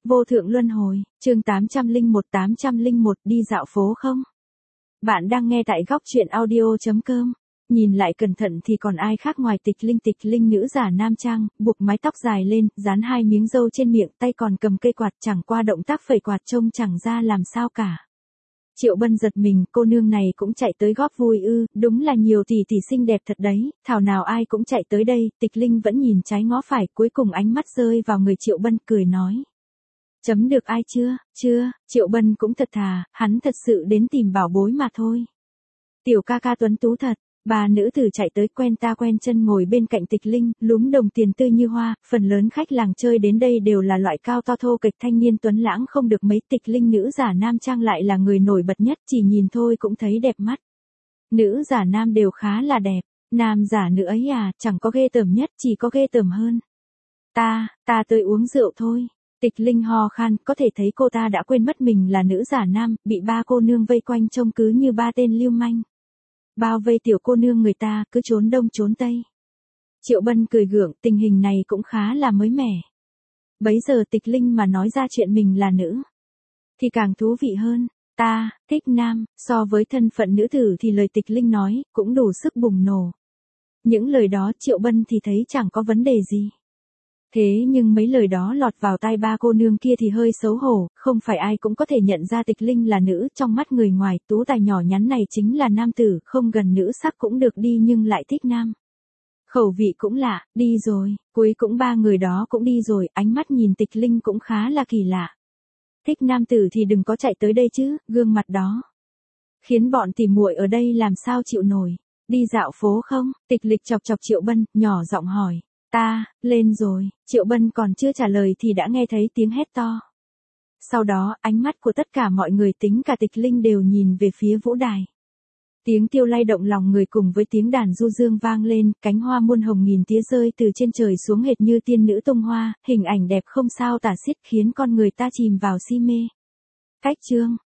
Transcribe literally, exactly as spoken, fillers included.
Vô thượng luân hồi, chương tám trăm lẻ một tám trăm lẻ một đi dạo phố không? Bạn đang nghe tại góc truyện audio chấm com. Nhìn lại cẩn thận thì còn ai khác ngoài Tịch Linh. Tịch Linh nữ giả nam trang, buộc mái tóc dài lên, dán hai miếng râu trên miệng, tay còn cầm cây quạt, chẳng qua động tác phẩy quạt trông chẳng ra làm sao cả. Triệu Bân giật mình, cô nương này cũng chạy tới góp vui ư, đúng là nhiều tỷ tỷ xinh đẹp thật đấy, thảo nào ai cũng chạy tới đây. Tịch Linh vẫn nhìn trái ngó phải, cuối cùng ánh mắt rơi vào người Triệu Bân, cười nói. Chấm được ai chưa, chưa, Triệu Bân cũng thật thà, hắn thật sự đến tìm bảo bối mà thôi. Tiểu ca ca tuấn tú thật, bà nữ tử chạy tới quen ta quen chân ngồi bên cạnh Tịch Linh, lúm đồng tiền tươi như hoa, phần lớn khách làng chơi đến đây đều là loại cao to thô kệch thanh niên tuấn lãng không được mấy. Tịch Linh nữ giả nam trang lại là người nổi bật nhất, chỉ nhìn thôi cũng thấy đẹp mắt. Nữ giả nam đều khá là đẹp, nam giả nữ ấy à, chẳng có ghê tởm nhất, chỉ có ghê tởm hơn. Ta, ta tới uống rượu thôi. Tịch Linh ho khan, có thể thấy cô ta đã quên mất mình là nữ giả nam, bị ba cô nương vây quanh trông cứ như ba tên lưu manh. Bao vây tiểu cô nương người ta, cứ trốn đông trốn tây. Triệu Bân cười gượng, tình hình này cũng khá là mới mẻ. Bấy giờ Tịch Linh mà nói ra chuyện mình là nữ, thì càng thú vị hơn. Ta, thích nam, so với thân phận nữ tử thì lời Tịch Linh nói, cũng đủ sức bùng nổ. Những lời đó Triệu Bân thì thấy chẳng có vấn đề gì. Thế nhưng mấy lời đó lọt vào tai ba cô nương kia thì hơi xấu hổ, không phải ai cũng có thể nhận ra Tịch Linh là nữ, trong mắt người ngoài, tú tài nhỏ nhắn này chính là nam tử, không gần nữ sắc cũng được đi nhưng lại thích nam. Khẩu vị cũng lạ, đi rồi, cuối cũng ba người đó cũng đi rồi, ánh mắt nhìn Tịch Linh cũng khá là kỳ lạ. Thích nam tử thì đừng có chạy tới đây chứ, gương mặt đó khiến bọn tỉ muội ở đây làm sao chịu nổi. Đi dạo phố không? Tịch Lịch chọc chọc Triệu Bân, nhỏ giọng hỏi. Ta, lên rồi, Triệu Bân còn chưa trả lời thì đã nghe thấy tiếng hét to. Sau đó, ánh mắt của tất cả mọi người tính cả Tịch Linh đều nhìn về phía vũ đài. Tiếng tiêu lay động lòng người cùng với tiếng đàn du dương vang lên, cánh hoa muôn hồng nghìn tía rơi từ trên trời xuống hệt như tiên nữ tung hoa, hình ảnh đẹp không sao tả xiết khiến con người ta chìm vào si mê. Cách chương,